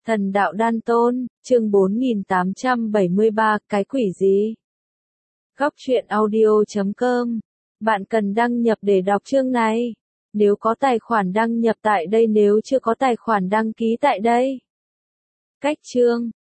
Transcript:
Thần đạo đan tôn, chương 4873, cái quỷ gì? Góc truyện audio.com. Bạn cần đăng nhập để đọc chương này. Nếu có tài khoản đăng nhập tại đây, nếu chưa có tài khoản đăng ký tại đây. Cách chương.